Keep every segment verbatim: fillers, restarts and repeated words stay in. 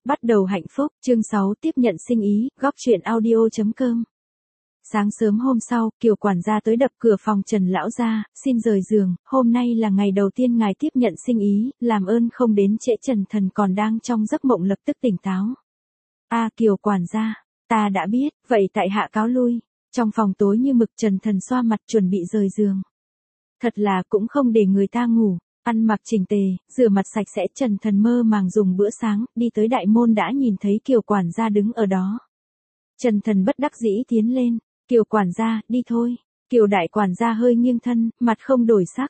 Bắt đầu hạnh phúc, chương sáu tiếp nhận sinh ý, góc truyện audio.com. Sáng sớm hôm sau, Kiều quản gia tới đập cửa phòng Trần lão gia, xin rời giường, hôm nay là ngày đầu tiên ngài tiếp nhận sinh ý, làm ơn không đến trễ. Trần Thần còn đang trong giấc mộng lập tức tỉnh táo. A à, Kiều quản gia, ta đã biết, vậy tại hạ cáo lui. Trong phòng tối như mực, Trần Thần xoa mặt chuẩn bị rời giường. Thật là cũng không để người ta ngủ. Ăn mặc chỉnh tề, rửa mặt sạch sẽ, Trần Thần mơ màng dùng bữa sáng, đi tới đại môn đã nhìn thấy Kiều quản gia đứng ở đó. Trần Thần bất đắc dĩ tiến lên, Kiều quản gia, đi thôi. Kiều đại quản gia hơi nghiêng thân, mặt không đổi sắc.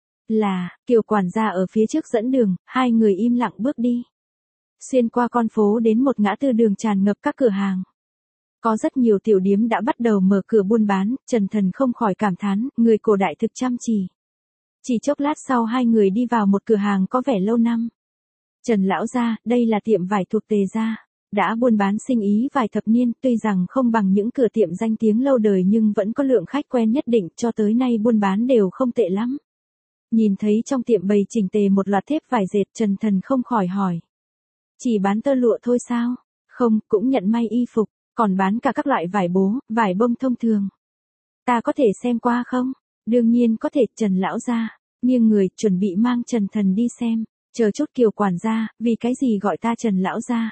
Là, Kiều quản gia ở phía trước dẫn đường, hai người im lặng bước đi. Xuyên qua con phố đến một ngã tư đường tràn ngập các cửa hàng. Có rất nhiều tiểu điếm đã bắt đầu mở cửa buôn bán, Trần Thần không khỏi cảm thán, người cổ đại thực chăm chỉ. Chỉ chốc lát sau hai người đi vào một cửa hàng có vẻ lâu năm. Trần lão gia, đây là tiệm vải thuộc Tề gia. Đã buôn bán sinh ý vài thập niên, tuy rằng không bằng những cửa tiệm danh tiếng lâu đời nhưng vẫn có lượng khách quen nhất định, cho tới nay buôn bán đều không tệ lắm. Nhìn thấy trong tiệm bày chỉnh tề một loạt thép vải dệt, Trần Thần không khỏi hỏi. Chỉ bán tơ lụa thôi sao? Không, cũng nhận may y phục, còn bán cả các loại vải bố, vải bông thông thường. Ta có thể xem qua không? Đương nhiên có thể. Trần lão gia nghiêng người chuẩn bị mang Trần Thần đi xem. Chờ chút, Kiều quản gia, vì cái gì gọi ta Trần lão gia?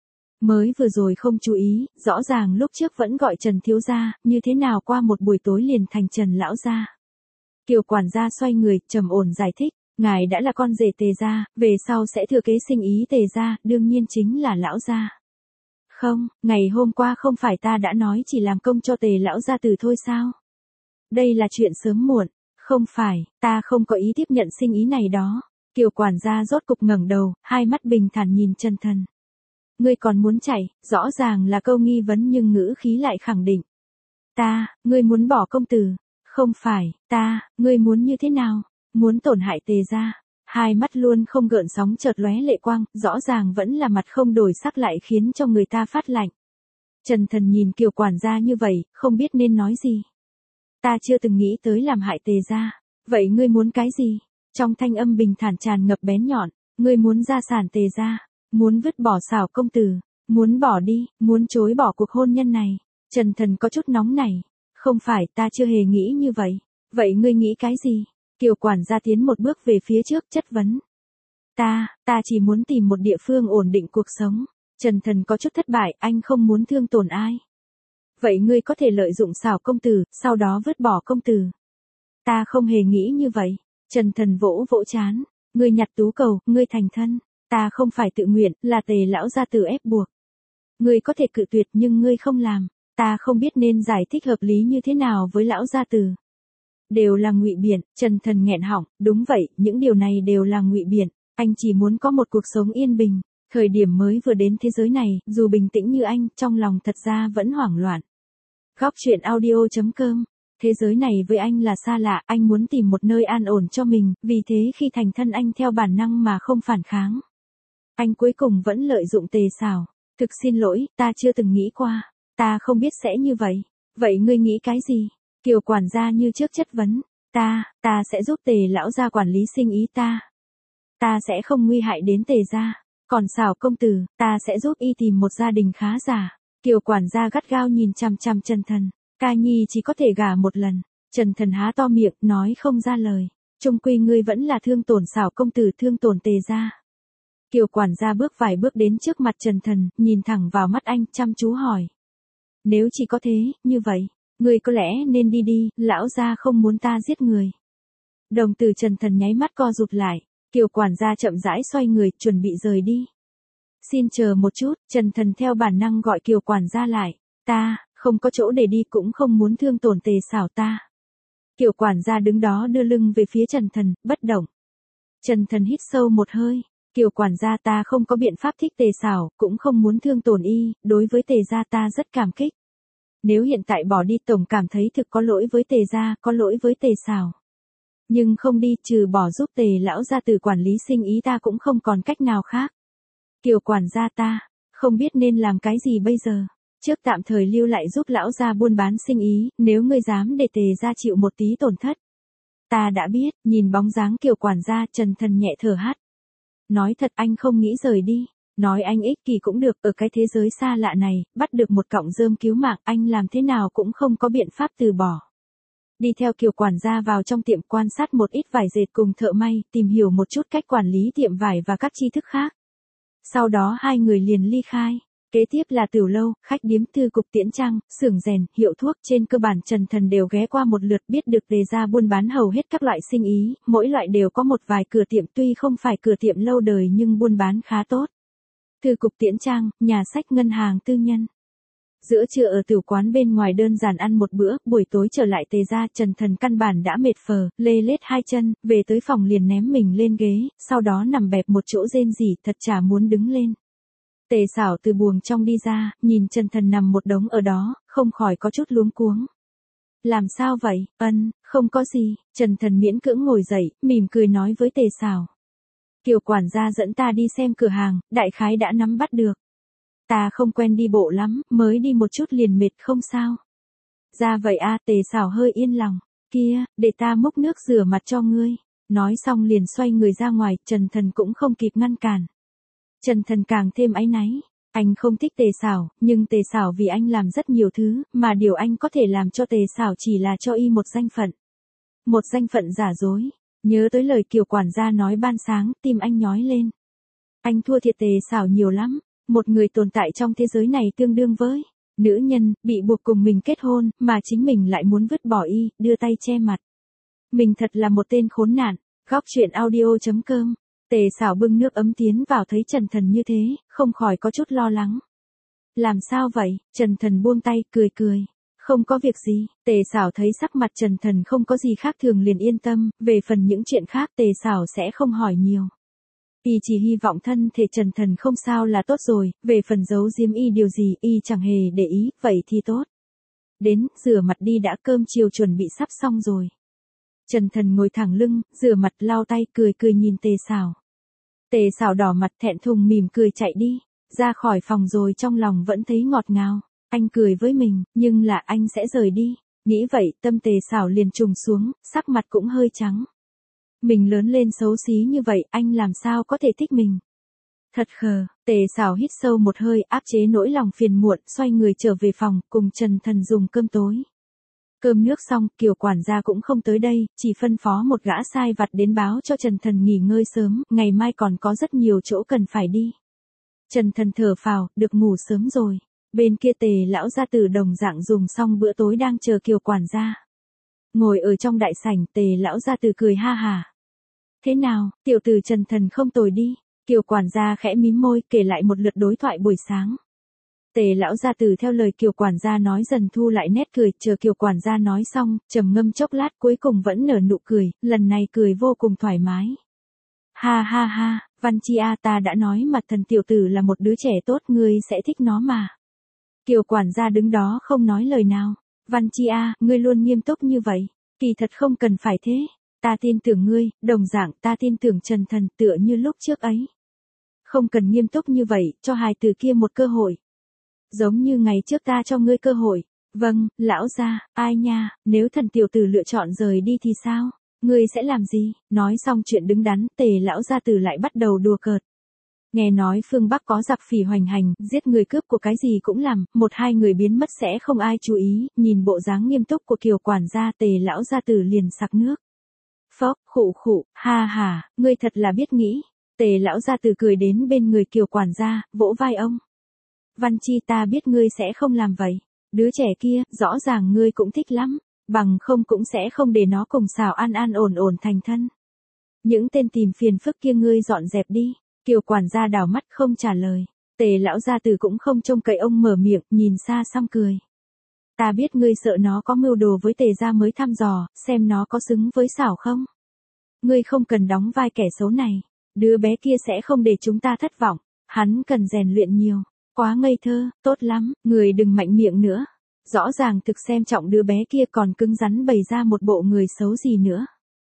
Mới vừa rồi không chú ý, rõ ràng lúc trước vẫn gọi Trần thiếu gia, như thế nào qua một buổi tối liền thành Trần lão gia? Kiều quản gia xoay người, trầm ổn giải thích, ngài đã là con rể Tề gia, về sau sẽ thừa kế sinh ý Tề gia, đương nhiên chính là lão gia. Không, ngày hôm qua không phải ta đã nói chỉ làm công cho Tề lão gia tử thôi sao? Đây là chuyện sớm muộn. Không phải, ta không có ý tiếp nhận sinh ý này đó. Kiều quản gia rốt cục ngẩng đầu, hai mắt bình thản nhìn Trần Thần. Ngươi còn muốn chạy, rõ ràng là câu nghi vấn nhưng ngữ khí lại khẳng định. Ta, ngươi muốn bỏ công tử. Không phải, ta, ngươi muốn như thế nào? Muốn tổn hại Tề gia. Hai mắt luôn không gợn sóng chợt lóe lệ quang, rõ ràng vẫn là mặt không đổi sắc lại khiến cho người ta phát lạnh. Trần Thần nhìn Kiều quản gia như vậy, không biết nên nói gì. Ta chưa từng nghĩ tới làm hại Tề gia. Vậy ngươi muốn cái gì? Trong thanh âm bình thản tràn ngập bén nhọn, ngươi muốn gia sản Tề gia, muốn vứt bỏ Xảo công tử, muốn bỏ đi, muốn chối bỏ cuộc hôn nhân này. Trần Thần có chút nóng nảy. Không phải, ta chưa hề nghĩ như vậy. Vậy ngươi nghĩ cái gì? Kiều quản gia tiến một bước về phía trước chất vấn. Ta, ta chỉ muốn tìm một địa phương ổn định cuộc sống. Trần Thần có chút thất bại, anh không muốn thương tổn ai. Vậy ngươi có thể lợi dụng Xảo công tử, sau đó vứt bỏ công tử. Ta không hề nghĩ như vậy. Trần Thần vỗ vỗ chán. Ngươi nhặt tú cầu, ngươi thành thân. Ta không phải tự nguyện, là Tề lão gia tử ép buộc. Ngươi có thể cự tuyệt nhưng ngươi không làm. Ta không biết nên giải thích hợp lý như thế nào với lão gia tử. Đều là ngụy biện. Trần Thần nghẹn họng, đúng vậy, những điều này đều là ngụy biện. Anh chỉ muốn có một cuộc sống yên bình. Thời điểm mới vừa đến thế giới này, dù bình tĩnh như anh, trong lòng thật ra vẫn hoảng loạn. Góc truyện audio.com. Thế giới này với anh là xa lạ, anh muốn tìm một nơi an ổn cho mình, vì thế khi thành thân anh theo bản năng mà không phản kháng. Anh cuối cùng vẫn lợi dụng Tề Xảo. Thực xin lỗi, ta chưa từng nghĩ qua. Ta không biết sẽ như vậy. Vậy ngươi nghĩ cái gì? Kiều quản gia như trước chất vấn. Ta, ta sẽ giúp Tề lão gia quản lý sinh ý ta. Ta sẽ không nguy hại đến Tề gia. Còn Xảo công tử, ta sẽ giúp y tìm một gia đình khá giả. Kiều quản gia gắt gao nhìn chằm chằm Trần Thần. Ca nhi chỉ có thể gả một lần. Trần Thần há to miệng, nói không ra lời. Chung quy ngươi vẫn là thương tổn Xảo công tử, thương tổn Tề gia. Kiều quản gia bước vài bước đến trước mặt Trần Thần, nhìn thẳng vào mắt anh, chăm chú hỏi. Nếu chỉ có thế, như vậy, ngươi có lẽ nên đi đi, lão gia không muốn ta giết người. Đồng tử Trần Thần nháy mắt co rụt lại. Kiều quản gia chậm rãi xoay người, chuẩn bị rời đi. Xin chờ một chút, Trần Thần theo bản năng gọi Kiều quản gia lại. Ta, không có chỗ để đi cũng không muốn thương tổn Tề Xảo ta. Kiều quản gia đứng đó đưa lưng về phía Trần Thần, bất động. Trần Thần hít sâu một hơi. Kiều quản gia, ta không có biện pháp thích Tề Xảo, cũng không muốn thương tổn y, đối với Tề gia ta rất cảm kích. Nếu hiện tại bỏ đi tổng cảm thấy thực có lỗi với Tề gia, có lỗi với Tề Xảo. Nhưng không đi, trừ bỏ giúp Tề lão gia tử quản lý sinh ý ta cũng không còn cách nào khác. Kiều quản gia, ta không biết nên làm cái gì bây giờ. Trước tạm thời lưu lại giúp lão gia buôn bán sinh ý, nếu ngươi dám để Tề gia chịu một tí tổn thất. Ta đã biết. Nhìn bóng dáng Kiều quản gia, Trần Thần nhẹ thở hắt. Nói thật, anh không nghĩ rời đi. Nói anh ích kỷ cũng được, ở cái thế giới xa lạ này, bắt được một cọng rơm cứu mạng anh làm thế nào cũng không có biện pháp từ bỏ. Đi theo Kiều quản gia vào trong tiệm quan sát một ít vải dệt cùng thợ may, tìm hiểu một chút cách quản lý tiệm vải và các tri thức khác. Sau đó hai người liền ly khai. Kế tiếp là tiểu lâu, khách điếm, thư cục, tiễn trang, xưởng rèn, hiệu thuốc, trên cơ bản Trần Thần đều ghé qua một lượt, biết được đề ra buôn bán hầu hết các loại sinh ý, mỗi loại đều có một vài cửa tiệm, tuy không phải cửa tiệm lâu đời nhưng buôn bán khá tốt. Thư cục, tiễn trang, nhà sách, ngân hàng tư nhân. Giữa trưa ở tử quán bên ngoài đơn giản ăn một bữa, buổi tối trở lại Tề gia, Trần Thần căn bản đã mệt phờ, lê lết hai chân, về tới phòng liền ném mình lên ghế, sau đó nằm bẹp một chỗ rên rỉ, thật chả muốn đứng lên. Tề Sảo từ buồng trong đi ra, nhìn Trần Thần nằm một đống ở đó, không khỏi có chút luống cuống. Làm sao vậy? Ân, không có gì. Trần Thần miễn cưỡng ngồi dậy, mỉm cười nói với Tề Sảo. Kiều quản gia dẫn ta đi xem cửa hàng, đại khái đã nắm bắt được. Ta không quen đi bộ lắm, mới đi một chút liền mệt không sao. Ra vậy a, Tề Sảo hơi yên lòng. Kia, để ta múc nước rửa mặt cho ngươi. Nói xong liền xoay người ra ngoài, Trần Thần cũng không kịp ngăn cản. Trần Thần càng thêm áy náy. Anh không thích Tề Sảo, nhưng Tề Sảo vì anh làm rất nhiều thứ, mà điều anh có thể làm cho Tề Sảo chỉ là cho y một danh phận. Một danh phận giả dối. Nhớ tới lời Kiều quản gia nói ban sáng, tim anh nhói lên. Anh thua thiệt Tề Sảo nhiều lắm. Một người tồn tại trong thế giới này tương đương với nữ nhân, bị buộc cùng mình kết hôn, mà chính mình lại muốn vứt bỏ y, đưa tay che mặt. Mình thật là một tên khốn nạn. Góc truyện audio chấm com. Tề Sảo bưng nước ấm tiến vào thấy Trần Thần như thế, không khỏi có chút lo lắng. Làm sao vậy? Trần Thần buông tay, cười cười. Không có việc gì. Tề Sảo thấy sắc mặt Trần Thần không có gì khác thường liền yên tâm, về phần những chuyện khác Tề Sảo sẽ không hỏi nhiều. Y chỉ hy vọng thân thể Trần Thần không sao là tốt rồi, về phần giấu giếm y điều gì y chẳng hề để ý, vậy thì tốt. Đến, rửa mặt đi đã, cơm chiều chuẩn bị sắp xong rồi. Trần Thần ngồi thẳng lưng, rửa mặt lau tay, cười cười nhìn Tề Sảo. Tề Sảo đỏ mặt thẹn thùng mỉm cười chạy đi, ra khỏi phòng rồi trong lòng vẫn thấy ngọt ngào. Anh cười với mình, nhưng là anh sẽ rời đi. Nghĩ vậy, tâm Tề Sảo liền trùng xuống, sắc mặt cũng hơi trắng. Mình lớn lên xấu xí như vậy, anh làm sao có thể thích mình? Thật khờ. Tề Sảo hít sâu một hơi, áp chế nỗi lòng phiền muộn, xoay người trở về phòng, cùng Trần Thần dùng cơm tối. Cơm nước xong, Kiều quản gia cũng không tới đây, chỉ phân phó một gã sai vặt đến báo cho Trần Thần nghỉ ngơi sớm, ngày mai còn có rất nhiều chỗ cần phải đi. Trần Thần thở phào, được ngủ sớm rồi. Bên kia Tề lão gia tử đồng dạng dùng xong bữa tối đang chờ Kiều quản gia. Ngồi ở trong đại sảnh, Tề lão gia tử cười ha hà. Thế nào, tiểu tử Trần Thần không tồi đi. Kiều quản gia khẽ mím môi, kể lại một lượt đối thoại buổi sáng. Tề lão gia tử theo lời Kiều quản gia nói dần thu lại nét cười, chờ Kiều quản gia nói xong, trầm ngâm chốc lát cuối cùng vẫn nở nụ cười, lần này cười vô cùng thoải mái. Ha ha ha, Văn Chi a, ta đã nói mà, Thần tiểu tử là một đứa trẻ tốt, ngươi sẽ thích nó mà. Kiều quản gia đứng đó không nói lời nào. Văn Chi a, ngươi luôn nghiêm túc như vậy, kỳ thật không cần phải thế. Ta tin tưởng ngươi, đồng dạng ta tin tưởng Trần Thần tựa như lúc trước ấy. Không cần nghiêm túc như vậy, cho hài tử kia một cơ hội. Giống như ngày trước ta cho ngươi cơ hội. Vâng, lão gia, ai nha, nếu Thần tiểu tử lựa chọn rời đi thì sao? Ngươi sẽ làm gì? Nói xong chuyện đứng đắn, Tề lão gia tử lại bắt đầu đùa cợt. Nghe nói phương Bắc có giặc phỉ hoành hành, giết người cướp của cái gì cũng làm, một hai người biến mất sẽ không ai chú ý, nhìn bộ dáng nghiêm túc của Kiều quản gia, Tề lão gia tử liền sặc nước. Phốc, khụ khụ, ha ha, ngươi thật là biết nghĩ. Tề lão gia tử cười đến bên người Kiều quản gia, vỗ vai ông. Văn Chi, ta biết ngươi sẽ không làm vậy. Đứa trẻ kia, rõ ràng ngươi cũng thích lắm, bằng không cũng sẽ không để nó cùng Sảo an an ổn ổn thành thân. Những tên tìm phiền phức kia ngươi dọn dẹp đi. Kiều quản gia đảo mắt không trả lời. Tề lão gia tử cũng không trông cậy ông mở miệng, nhìn xa xăm cười. Ta biết ngươi sợ nó có mưu đồ với Tề gia mới thăm dò, xem nó có xứng với Sảo không. Ngươi không cần đóng vai kẻ xấu này. Đứa bé kia sẽ không để chúng ta thất vọng. Hắn cần rèn luyện nhiều. Quá ngây thơ, tốt lắm, người đừng mạnh miệng nữa. Rõ ràng thực xem trọng đứa bé kia còn cứng rắn bày ra một bộ người xấu gì nữa.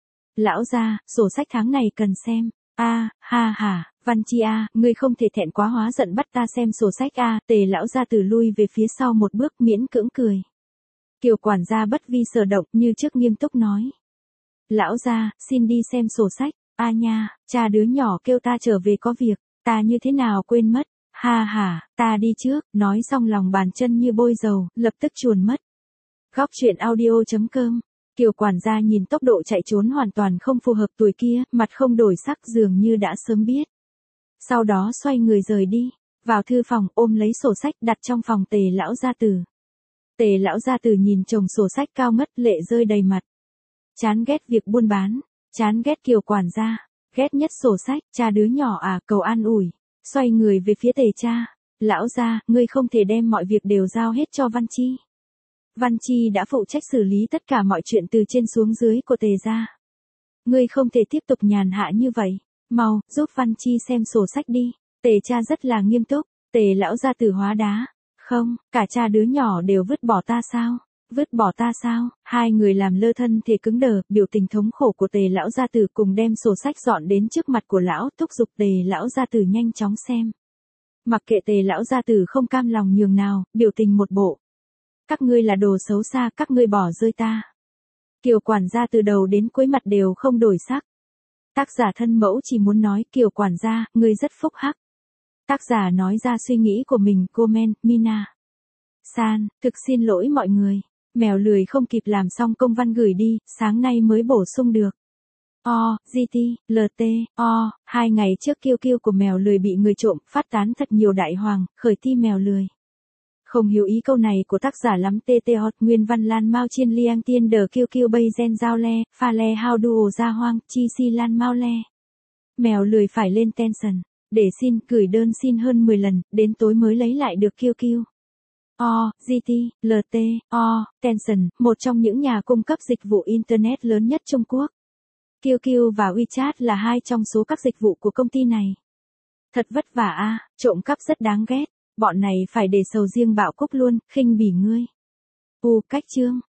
Lão gia, sổ sách tháng này cần xem. A, ha ha, Văn Chi a, ngươi không thể thẹn quá hóa giận bắt ta xem sổ sách a. Tề lão gia tử lui về phía sau một bước miễn cưỡng cười. Kiều quản gia bất vi sở động như trước nghiêm túc nói. Lão gia, xin đi xem sổ sách. A nha, cha đứa nhỏ kêu ta trở về có việc. Ta Ta như thế nào quên mất, ha ha, ta đi trước, nói xong lòng bàn chân như bôi dầu, lập tức chuồn mất. Góc truyện audio.com. Kiều quản gia nhìn tốc độ chạy trốn hoàn toàn không phù hợp tuổi kia, mặt không đổi sắc dường như đã sớm biết. Sau đó xoay người rời đi, vào thư phòng ôm lấy sổ sách đặt trong phòng Tề lão gia tử. Tề lão gia tử nhìn chồng sổ sách cao ngất lệ rơi đầy mặt. Chán ghét việc buôn bán, chán ghét Kiều quản gia, ghét nhất sổ sách, cha đứa nhỏ à, cầu an ủi. Xoay người về phía Tề cha, lão gia, ngươi không thể đem mọi việc đều giao hết cho Văn Chi. Văn Chi đã phụ trách xử lý tất cả mọi chuyện từ trên xuống dưới của Tề gia. Ngươi không thể tiếp tục nhàn hạ như vậy, mau, giúp Văn Chi xem sổ sách đi. Tề cha rất là nghiêm túc, Tề lão gia tử hóa đá. Không, cả cha đứa nhỏ đều vứt bỏ ta sao? Vứt bỏ ta sao? Hai người làm lơ thân thể cứng đờ, biểu tình thống khổ của Tề lão gia tử cùng đem sổ sách dọn đến trước mặt của lão, thúc giục Tề lão gia tử nhanh chóng xem. Mặc kệ Tề lão gia tử không cam lòng nhường nào, biểu tình một bộ. Các ngươi là đồ xấu xa, các ngươi bỏ rơi ta. Kiều quản gia từ đầu đến cuối mặt đều không đổi sắc. Tác giả thân mẫu chỉ muốn nói Kiều quản gia, ngươi rất phúc hắc. Tác giả nói ra suy nghĩ của mình, comment, Mina. San, thực xin lỗi mọi người. Mèo lười không kịp làm xong công văn gửi đi, sáng nay mới bổ sung được. O, giê tê, lờ tê, O, hai ngày trước kiêu kiêu của mèo lười bị người trộm, phát tán thật nhiều đại hoàng, khởi ti mèo lười. Không hiểu ý câu này của tác giả lắm tê tê hot nguyên văn lan mau chiên liang tiên đờ kiêu kiêu bây gen giao le, pha le how duo ra hoang, chi si lan mau le. Mèo lười phải lên tension, để xin, gửi đơn xin hơn mười lần, đến tối mới lấy lại được kiêu kiêu. O, giê tê, lờ tê, O, Tencent, một trong những nhà cung cấp dịch vụ Internet lớn nhất Trung Quốc. quy kiu và WeChat là hai trong số các dịch vụ của công ty này. Thật vất vả a, trộm cắp rất đáng ghét, bọn này phải để sầu riêng bạo cúc luôn, khinh bỉ ngươi. U, cách chương.